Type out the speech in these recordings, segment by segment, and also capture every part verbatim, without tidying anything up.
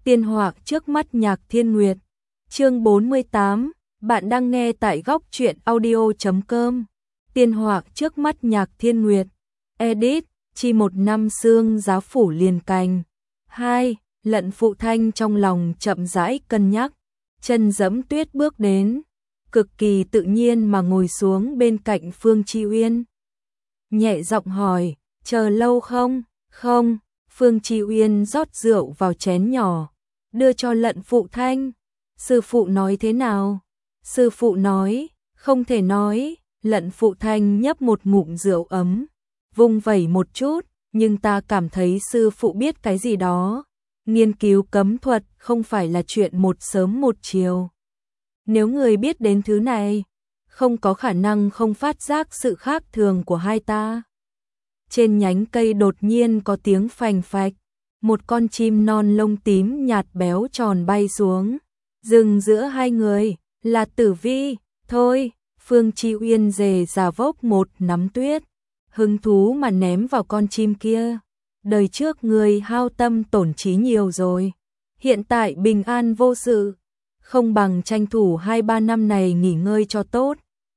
Tiên họa trước mắt Nhạc Thiên Nguyệt. Chương bốn mươi tám, bạn đang nghe tại góc truyện audio chấm com. Tiên họa trước mắt Nhạc Thiên Nguyệt. Edit, chi một năm sương giá phủ liền cành. hai. Lận Phụ Thanh trong lòng chậm rãi cân nhắc, chân giẫm tuyết bước đến, cực kỳ tự nhiên mà ngồi xuống bên cạnh Phương Chi Uyên. Nhẹ giọng hỏi, chờ lâu không? Không. Phương Chi Uyên rót rượu vào chén nhỏ, đưa cho Lận Phụ Thanh. Sư phụ nói thế nào? Sư phụ nói, không thể nói. Lận Phụ Thanh nhấp một ngụm rượu ấm, vung vẩy một chút, nhưng ta cảm thấy sư phụ biết cái gì đó. Nghiên cứu cấm thuật không phải là chuyện một sớm một chiều. Nếu người biết đến thứ này, không có khả năng không phát giác sự khác thường của hai ta. Trên nhánh cây đột nhiên có tiếng phành phạch, một con chim non lông tím nhạt béo tròn bay xuống, dừng giữa hai người, là Tử Vi. Thôi, Phương Chi Uyên dề giả vốc một nắm tuyết, hứng thú mà ném vào con chim kia. Đời trước người hao tâm tổn trí nhiều rồi, hiện tại bình an vô sự, không bằng tranh thủ hai ba năm này nghỉ ngơi cho tốt.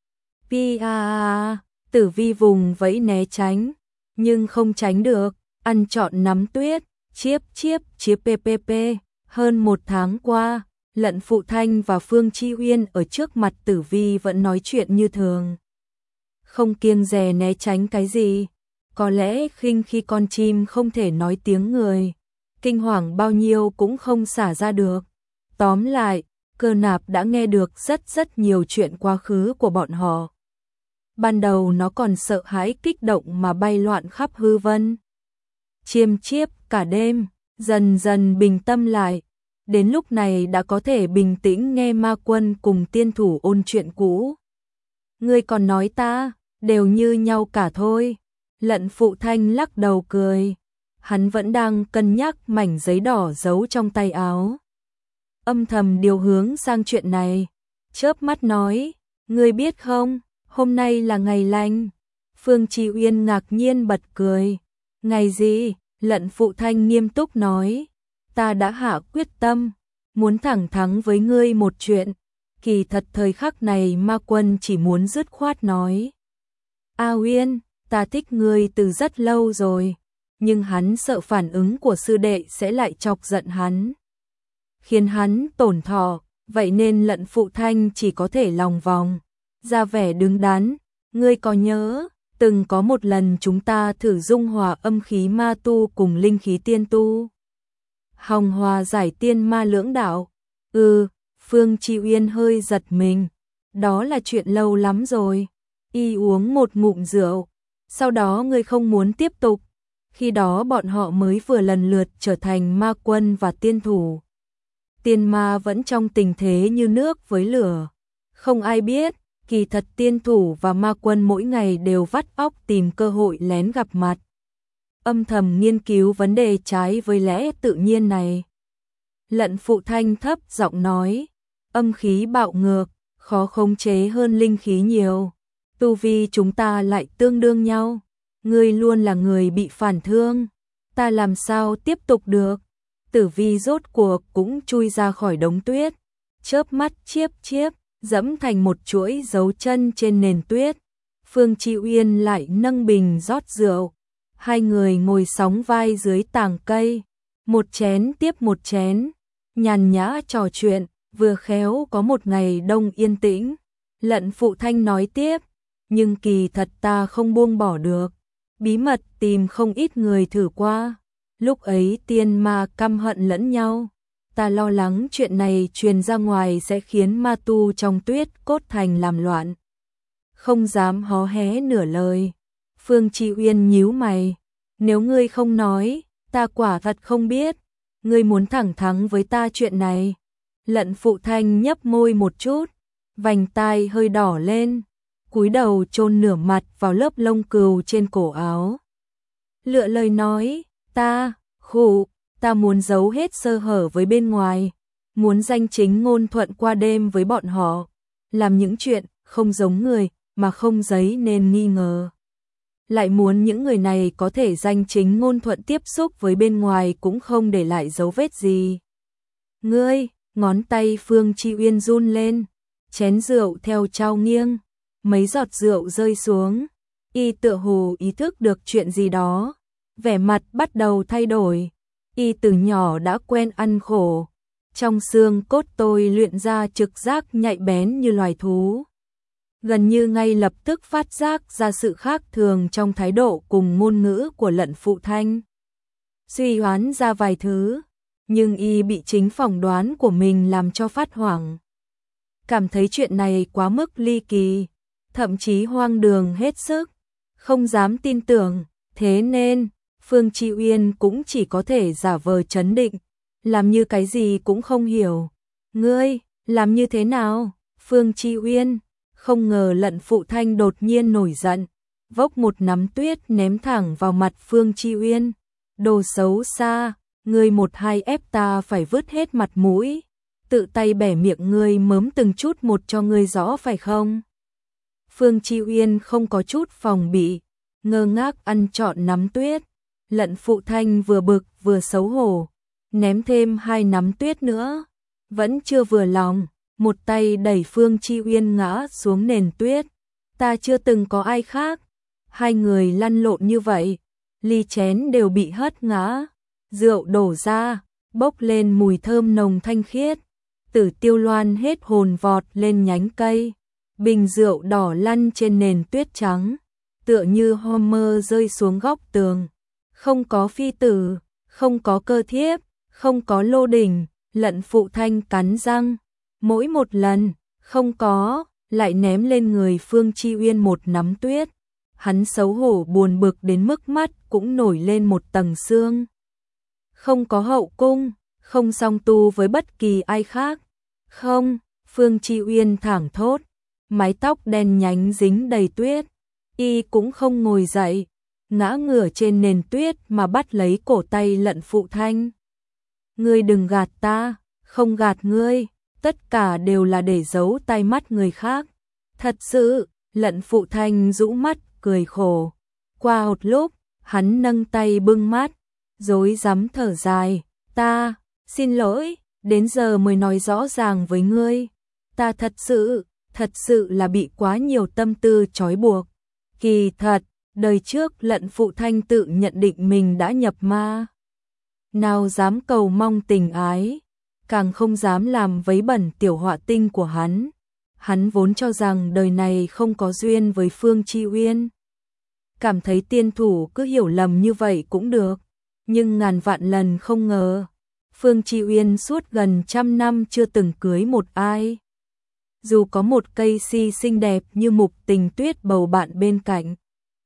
Pi a a, Tử Vi vùng vẫy né tránh, nhưng không tránh được, ăn trọn nắm tuyết, chiếp chiếp chiếp ppp. Hơn một tháng qua, Lận Phụ Thanh và Phương Chi Uyên ở trước mặt Tử Vi vẫn nói chuyện như thường, không kiêng dè né tránh cái gì. Có lẽ khinh khi con chim không thể nói tiếng người, kinh hoàng bao nhiêu cũng không xả ra được. Tóm lại, Cơ Nạp đã nghe được rất rất nhiều chuyện quá khứ của bọn họ. Ban đầu nó còn sợ hãi kích động mà bay loạn khắp hư vân, chiêm chiếp cả đêm, dần dần bình tâm lại. Đến lúc này đã có thể bình tĩnh nghe Ma Quân cùng tiên thủ ôn chuyện cũ. Ngươi còn nói ta, đều như nhau cả thôi. Lận Phụ Thanh lắc đầu cười, hắn vẫn đang cân nhắc mảnh giấy đỏ giấu trong tay áo, âm thầm điều hướng sang chuyện này. Chớp mắt nói, ngươi biết không, hôm nay là ngày lành. Phương Chi Uyên ngạc nhiên bật cười. Ngày gì? Lận Phụ Thanh nghiêm túc nói, ta đã hạ quyết tâm, muốn thẳng thắn với ngươi một chuyện. Kỳ thật thời khắc này Ma Quân chỉ muốn dứt khoát nói, A Uyên, ta thích ngươi từ rất lâu rồi, nhưng hắn sợ phản ứng của sư đệ sẽ lại chọc giận hắn, khiến hắn tổn thọ, vậy nên Lận Phụ Thanh chỉ có thể lòng vòng, ra vẻ đứng đắn. Ngươi có nhớ, từng có một lần chúng ta thử dung hòa âm khí ma tu cùng linh khí tiên tu, hòng hòa giải tiên ma lưỡng đạo? Ừ. Phương Chi Uyên hơi giật mình, đó là chuyện lâu lắm rồi. Y uống một ngụm rượu, sau đó ngươi không muốn tiếp tục. Khi đó bọn họ mới vừa lần lượt trở thành ma quân và tiên thủ. Tiên ma vẫn trong tình thế như nước với lửa. Không ai biết, kỳ thật tiên thủ và ma quân mỗi ngày đều vắt óc tìm cơ hội lén gặp mặt, âm thầm nghiên cứu vấn đề trái với lẽ tự nhiên này. Lận Phụ Thanh thấp giọng nói, âm khí bạo ngược, khó khống chế hơn linh khí nhiều. Tu vi chúng ta lại tương đương nhau, ngươi luôn là người bị phản thương, ta làm sao tiếp tục được? Tử Vi rốt cuộc cũng chui ra khỏi đống tuyết, chớp mắt chiếp chiếp, dẫm thành một chuỗi dấu chân trên nền tuyết. Phương Chi Uyên lại nâng bình rót rượu, hai người ngồi sóng vai dưới tàng cây, một chén tiếp một chén, nhàn nhã trò chuyện, vừa khéo có một ngày đông yên tĩnh. Lận Phụ Thanh nói tiếp, nhưng kỳ thật ta không buông bỏ được, bí mật tìm không ít người thử qua, lúc ấy tiên ma căm hận lẫn nhau, ta lo lắng chuyện này truyền ra ngoài sẽ khiến ma tu trong tuyết cốt thành làm loạn, không dám hó hé nửa lời. Phương Chi Uyên nhíu mày, nếu ngươi không nói, ta quả thật không biết. Ngươi muốn thẳng thắn với ta chuyện này? Lận Phụ Thanh nhấp môi một chút, vành tai hơi đỏ lên, cúi đầu chôn nửa mặt vào lớp lông cừu trên cổ áo. Lựa lời nói, ta, khụ, ta muốn giấu hết sơ hở với bên ngoài, muốn danh chính ngôn thuận qua đêm với bọn họ, làm những chuyện không giống người mà không giấy nên nghi ngờ. Lại muốn những người này có thể danh chính ngôn thuận tiếp xúc với bên ngoài cũng không để lại dấu vết gì. Ngươi, ngón tay Phương Chi Uyên run lên, chén rượu theo trao nghiêng, mấy giọt rượu rơi xuống, y tựa hồ ý thức được chuyện gì đó, vẻ mặt bắt đầu thay đổi, y từ nhỏ đã quen ăn khổ, trong xương cốt tôi luyện ra trực giác nhạy bén như loài thú. Gần như ngay lập tức phát giác ra sự khác thường trong thái độ cùng ngôn ngữ của Lận Phụ Thanh. Suy đoán ra vài thứ, nhưng y bị chính phỏng đoán của mình làm cho phát hoảng. Cảm thấy chuyện này quá mức ly kỳ, thậm chí hoang đường hết sức, không dám tin tưởng, thế nên Phương Chi Uyên cũng chỉ có thể giả vờ trấn định, làm như cái gì cũng không hiểu. Ngươi, làm như thế nào? Phương Chi Uyên, không ngờ Lận Phụ Thanh đột nhiên nổi giận, vốc một nắm tuyết ném thẳng vào mặt Phương Chi Uyên. Đồ xấu xa, ngươi một hai ép ta phải vứt hết mặt mũi, tự tay bẻ miệng ngươi mớm từng chút một cho ngươi rõ phải không? Phương Chi Uyên không có chút phòng bị, ngơ ngác ăn trọn nắm tuyết. Lận Phụ Thanh vừa bực vừa xấu hổ, ném thêm hai nắm tuyết nữa, vẫn chưa vừa lòng, một tay đẩy Phương Chi Uyên ngã xuống nền tuyết. Ta chưa từng có ai khác, hai người lăn lộn như vậy, ly chén đều bị hất ngã, rượu đổ ra, bốc lên mùi thơm nồng thanh khiết. Tử Tiêu Loan hết hồn vọt lên nhánh cây, bình rượu đỏ lăn trên nền tuyết trắng, tựa như Homer rơi xuống góc tường. Không có phi tử, không có cơ thiếp, không có lô đỉnh, Lận Phụ Thanh cắn răng, mỗi một lần, không có, lại ném lên người Phương Chi Uyên một nắm tuyết. Hắn xấu hổ buồn bực đến mức mắt cũng nổi lên một tầng sương. Không có hậu cung, không song tu với bất kỳ ai khác. Không, Phương Chi Uyên thẳng thốt, mái tóc đen nhánh dính đầy tuyết. Y cũng không ngồi dậy, ngã ngửa trên nền tuyết mà bắt lấy cổ tay Lận Phụ Thanh. Ngươi đừng gạt ta, không gạt ngươi, tất cả đều là để giấu tai mắt người khác. Thật sự, Lận Phụ Thanh rũ mắt, cười khổ. Qua một lúc, hắn nâng tay bưng mắt, rối rắm thở dài. Ta, xin lỗi, đến giờ mới nói rõ ràng với ngươi. Ta thật sự, thật sự là bị quá nhiều tâm tư trói buộc. Kỳ thật, đời trước Lận Phụ Thanh tự nhận định mình đã nhập ma. Nào dám cầu mong tình ái, càng không dám làm vấy bẩn tiểu họa tinh của hắn. Hắn vốn cho rằng đời này không có duyên với Phương Chi Uyên. Cảm thấy tiên thủ cứ hiểu lầm như vậy cũng được, nhưng ngàn vạn lần không ngờ, Phương Chi Uyên suốt gần trăm năm chưa từng cưới một ai. Dù có một cây si xinh đẹp như Mục Tình Tuyết bầu bạn bên cạnh,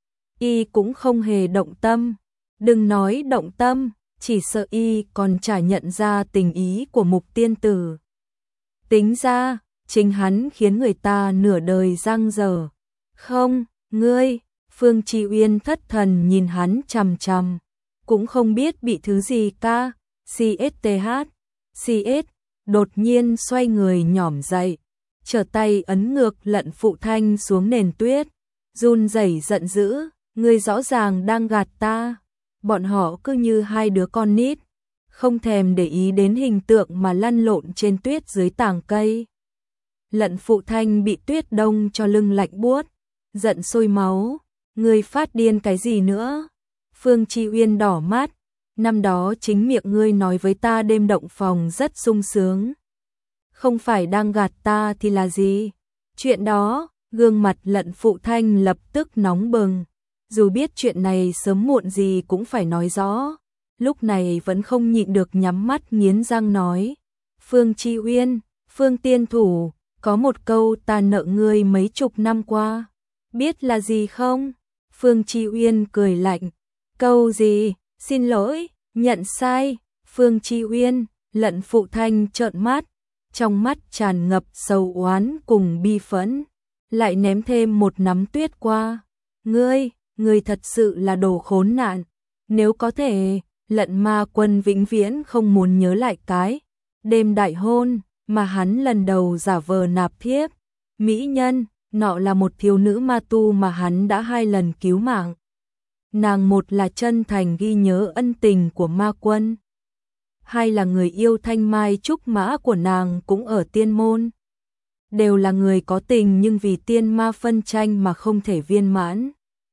y cũng không hề động tâm. Đừng nói động tâm, chỉ sợ y còn chả nhận ra tình ý của Mục tiên tử. Tính ra, chính hắn khiến người ta nửa đời giang dở. Không, ngươi, Phương Chi Uyên thất thần nhìn hắn chằm chằm, cũng không biết bị thứ gì ca, CSTH, CS, đột nhiên xoay người nhỏm dậy, trở tay ấn ngược Lận Phụ Thanh xuống nền tuyết, run rẩy giận dữ, ngươi rõ ràng đang gạt ta. Bọn họ cứ như hai đứa con nít, không thèm để ý đến hình tượng mà lăn lộn trên tuyết dưới tàng cây. Lận Phụ Thanh bị tuyết đông cho lưng lạnh buốt, giận sôi máu, ngươi phát điên cái gì nữa? Phương Chi Uyên đỏ mắt, năm đó chính miệng ngươi nói với ta đêm động phòng rất sung sướng. Không phải đang gạt ta thì là gì? Chuyện đó, gương mặt Lận Phụ Thanh lập tức nóng bừng. Dù biết chuyện này sớm muộn gì cũng phải nói rõ, lúc này vẫn không nhịn được nhắm mắt nghiến răng nói. Phương Chi Uyên, Phương tiên thủ, có một câu ta nợ ngươi mấy chục năm qua. Biết là gì không? Phương Chi Uyên cười lạnh. Câu gì? Xin lỗi, nhận sai. Phương Chi Uyên, Lận Phụ Thanh trợn mắt, trong mắt tràn ngập sầu oán cùng bi phẫn, lại ném thêm một nắm tuyết qua. Ngươi, ngươi thật sự là đồ khốn nạn. Nếu có thể, Lận Ma Quân vĩnh viễn không muốn nhớ lại cái đêm đại hôn mà hắn lần đầu giả vờ nạp thiếp. Mỹ nhân, nọ là một thiếu nữ ma tu mà hắn đã hai lần cứu mạng. Nàng một là chân thành ghi nhớ ân tình của Ma Quân, hai là người yêu thanh mai trúc mã của nàng cũng ở tiên môn. Đều là người có tình nhưng vì tiên ma phân tranh mà không thể viên mãn.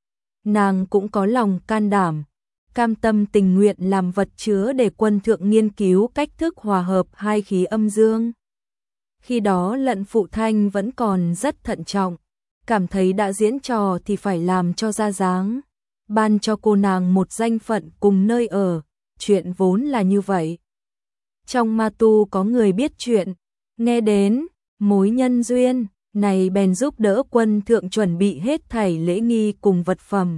Nàng cũng có lòng can đảm, cam tâm tình nguyện làm vật chứa để quân thượng nghiên cứu cách thức hòa hợp hai khí âm dương. Khi đó Lận Phụ Thanh vẫn còn rất thận trọng, cảm thấy đã diễn trò thì phải làm cho ra dáng, ban cho cô nàng một danh phận cùng nơi ở, chuyện vốn là như vậy. Trong ma tu có người biết chuyện, nghe đến mối nhân duyên này bèn giúp đỡ quân thượng chuẩn bị hết thảy lễ nghi cùng vật phẩm.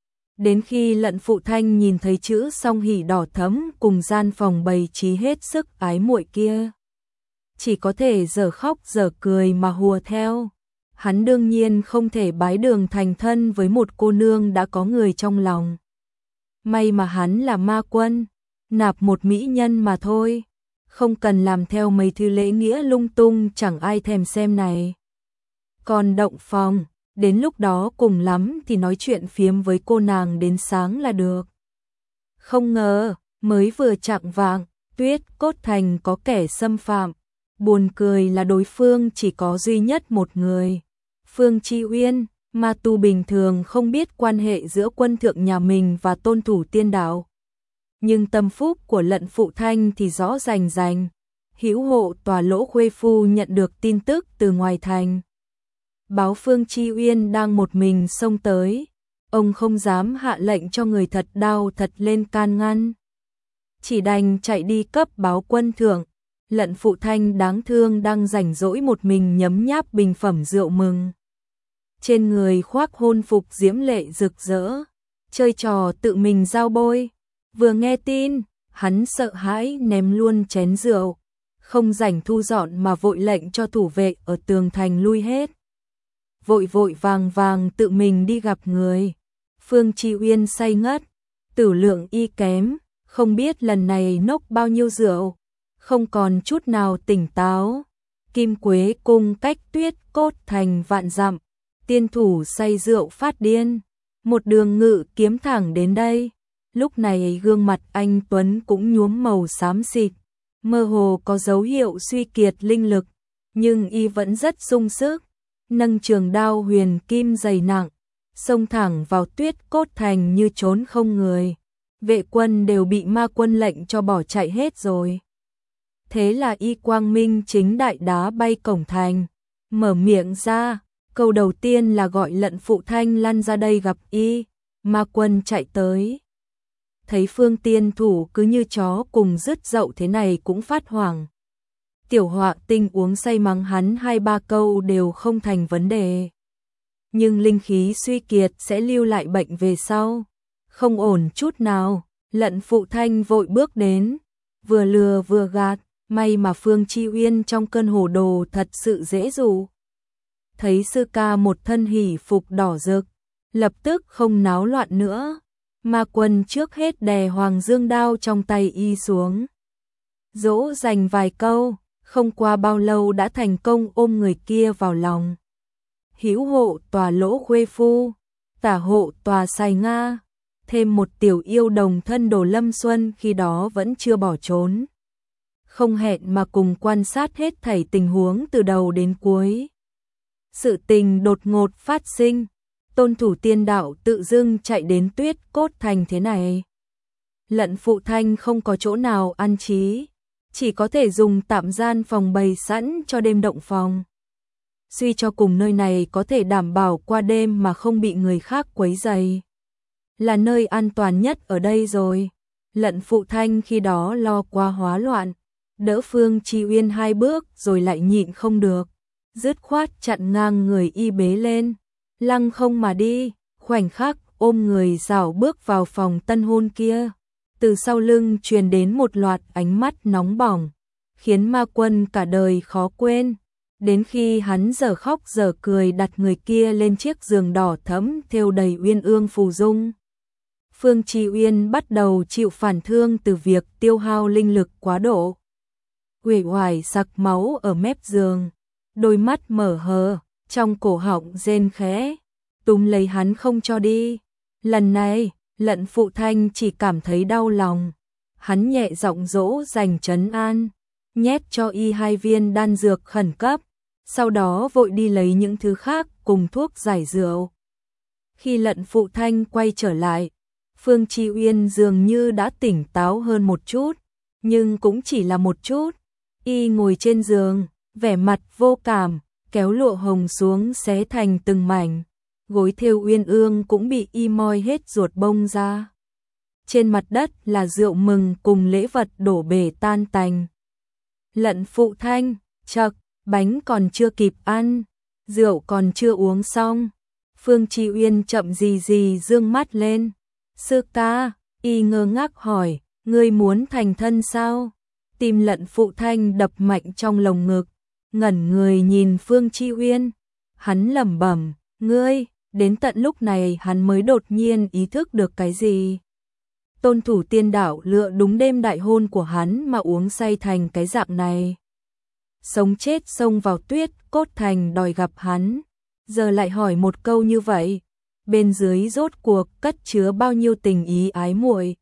Đến khi Lận Phụ Thanh nhìn thấy chữ song hỷ đỏ thẫm cùng gian phòng bày trí hết sức ái muội kia, chỉ có thể dở khóc dở cười mà hùa theo. Hắn đương nhiên không thể bái đường thành thân với một cô nương đã có người trong lòng. May mà hắn là ma quân, nạp một mỹ nhân mà thôi, không cần làm theo mấy thứ lễ nghĩa lung tung chẳng ai thèm xem này. Còn động phòng, đến lúc đó cùng lắm thì nói chuyện phiếm với cô nàng đến sáng là được. Không ngờ, mới vừa chạng vạng, Tuyết Cốt Thành có kẻ xâm phạm. Buồn cười là đối phương chỉ có duy nhất một người. Phương Chi Uyên, ma tu bình thường không biết quan hệ giữa quân thượng nhà mình và tôn thủ tiên đạo. Nhưng tâm phúc của Lận Phụ Thanh thì rõ rành rành. Hữu hộ tòa Lỗ Khuê Phu nhận được tin tức từ ngoài thành. Báo Phương Chi Uyên đang một mình xông tới. Ông không dám hạ lệnh cho người thật đau thật lên can ngăn. Chỉ đành chạy đi cấp báo quân thượng. Lận Phụ Thanh đáng thương đang rảnh rỗi một mình nhấm nháp bình phẩm rượu mừng. Trên người khoác hôn phục diễm lệ rực rỡ, chơi trò tự mình giao bôi. Vừa nghe tin, hắn sợ hãi ném luôn chén rượu, không rảnh thu dọn mà vội lệnh cho thủ vệ ở tường thành lui hết. Vội vội vàng vàng tự mình đi gặp người. Phương Chi Uyên say ngất, tử lượng y kém, không biết lần này nốc bao nhiêu rượu, không còn chút nào tỉnh táo. Kim Quế cung cách Tuyết Cốt Thành vạn dặm, tiên thủ say rượu phát điên, một đường ngự kiếm thẳng đến đây. Lúc này gương mặt anh Tuấn cũng nhuốm màu xám xịt, mơ hồ có dấu hiệu suy kiệt linh lực, nhưng y vẫn rất sung sức, nâng trường đao huyền kim dày nặng, xông thẳng vào Tuyết Cốt Thành như trốn không người. Vệ quân đều bị ma quân lệnh cho bỏ chạy hết rồi. Thế là y quang minh chính đại đá bay cổng thành, mở miệng ra, câu đầu tiên là gọi Lận Phụ Thanh lăn ra đây gặp y. Ma quân chạy tới, thấy Phương tiên thủ cứ như chó cùng rứt dậu thế này cũng phát hoảng. Tiểu Họa Tinh uống say mắng hắn hai ba câu đều không thành vấn đề, nhưng linh khí suy kiệt sẽ lưu lại bệnh về sau, không ổn chút nào. Lận Phụ Thanh vội bước đến, vừa lừa vừa gạt. May mà Phương Chi Uyên trong cơn hồ đồ thật sự dễ dụ. Thấy sư ca một thân hỷ phục đỏ rực, lập tức không náo loạn nữa. Ma quân trước hết đè Hoàng Dương đao trong tay y xuống, dỗ dành vài câu, không qua bao lâu đã thành công ôm người kia vào lòng. Hữu hộ tòa Lỗ Khuê Phu, tả hộ tòa Sài Nga, thêm một tiểu yêu đồng thân Đồ Lâm Xuân khi đó vẫn chưa bỏ trốn. Không hẹn mà cùng quan sát hết thảy tình huống từ đầu đến cuối. Sự tình đột ngột phát sinh, tôn thủ tiên đạo tự dưng chạy đến Tuyết Cốt Thành thế này. Lận Phụ Thanh không có chỗ nào an trí, chỉ có thể dùng tạm gian phòng bày sẵn cho đêm động phòng. Suy cho cùng nơi này có thể đảm bảo qua đêm mà không bị người khác quấy rầy, là nơi an toàn nhất ở đây rồi. Lận Phụ Thanh khi đó lo qua hóa loạn, đỡ Phương Chi Uyên hai bước rồi lại nhịn không được, dứt khoát chặn ngang người y bế lên, lăng không mà đi, khoảnh khắc ôm người rảo bước vào phòng tân hôn kia. Từ sau lưng truyền đến một loạt ánh mắt nóng bỏng, khiến ma quân cả đời khó quên. Đến khi hắn dở khóc dở cười đặt người kia lên chiếc giường đỏ thẫm thêu đầy uyên ương phù dung. Phương Chi Uyên bắt đầu chịu phản thương từ việc tiêu hao linh lực quá độ. Uể oải sặc máu ở mép giường, đôi mắt mở hờ, trong cổ họng rên khẽ, túm lấy hắn không cho đi. Lần này, Lận Phụ Thanh chỉ cảm thấy đau lòng. hắn nhẹ giọng dỗ dành trấn an, nhét cho y hai viên đan dược khẩn cấp, sau đó vội đi lấy những thứ khác cùng thuốc giải rượu. Khi Lận Phụ Thanh quay trở lại, Phương Chi Uyên dường như đã tỉnh táo hơn một chút, nhưng cũng chỉ là một chút. Y ngồi trên giường, vẻ mặt vô cảm, kéo lụa hồng xuống xé thành từng mảnh, gối thêu uyên ương cũng bị y moi hết ruột bông ra. Trên mặt đất là rượu mừng cùng lễ vật đổ bể tan tành. Lận Phụ Thanh, chậc, bánh còn chưa kịp ăn, rượu còn chưa uống xong. Phương Chi Uyên chậm gì gì dương mắt lên. Sư ca, y ngơ ngác hỏi, ngươi muốn thành thân sao? Tim Lận Phụ Thanh đập mạnh trong lồng ngực, ngẩn người nhìn Phương Chi Uyên. Hắn lẩm bẩm, ngươi, đến tận lúc này hắn mới đột nhiên ý thức được cái gì. Tôn Thủ Tiên Đạo lựa đúng đêm đại hôn của hắn mà uống say thành cái dạng này. Sống chết xông vào tuyết cốt thành đòi gặp hắn, giờ lại hỏi một câu như vậy, bên dưới rốt cuộc cất chứa bao nhiêu tình ý ái muội.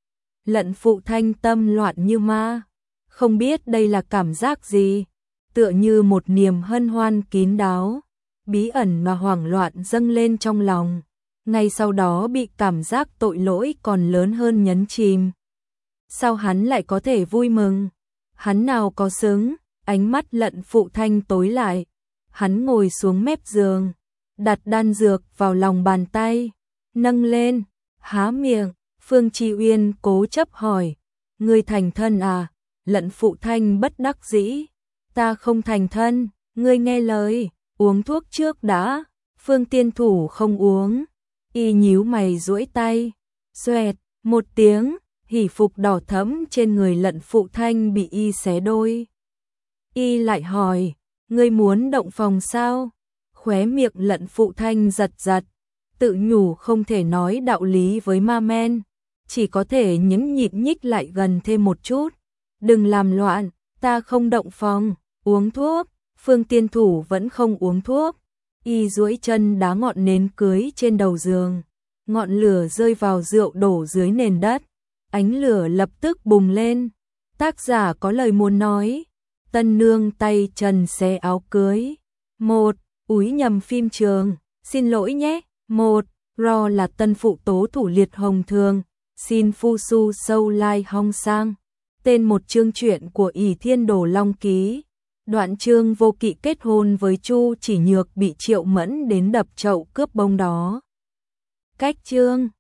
Lận Phụ Thanh tâm loạn như ma, không biết đây là cảm giác gì, tựa như một niềm hân hoan kín đáo, bí ẩn mà hoảng loạn dâng lên trong lòng, ngay sau đó bị cảm giác tội lỗi còn lớn hơn nhấn chìm. Sao hắn lại có thể vui mừng? Hắn nào có xứng? Ánh mắt Lận Phụ Thanh tối lại, hắn ngồi xuống mép giường, đặt đan dược vào lòng bàn tay, nâng lên, há miệng. Phương Chi Uyên cố chấp hỏi, ngươi thành thân à? Lận Phụ Thanh bất đắc dĩ, ta không thành thân, ngươi nghe lời, uống thuốc trước đã. Phương Tiên Thủ không uống, y nhíu mày duỗi tay, xoẹt, một tiếng, hỷ phục đỏ thẫm trên người Lận Phụ Thanh bị y xé đôi. Y lại hỏi, ngươi muốn động phòng sao? Khóe miệng Lận Phụ Thanh giật giật, tự nhủ không thể nói đạo lý với ma men, chỉ có thể nhẫn nhịn nhích lại gần thêm một chút. Đừng làm loạn, ta không động phòng, uống thuốc. Phương Tiên Thủ vẫn không uống thuốc, y duỗi chân đá ngọn nến cưới trên đầu giường, ngọn lửa rơi vào rượu đổ dưới nền đất, ánh lửa lập tức bùng lên. Tác giả có lời muốn nói, tân nương tay trần xé áo cưới. Một, úi nhầm phim trường, xin lỗi nhé. Một, ro là tân phụ tố thủ liệt hồng thường, xin phu su sâu lai hong sang. Tên một chương truyện của ỷ Thiên Đồ Long ký. Đoạn chương Vô Kỵ kết hôn với Chu Chỉ Nhược bị Triệu Mẫn đến đập chậu cướp bông đó. Cách chương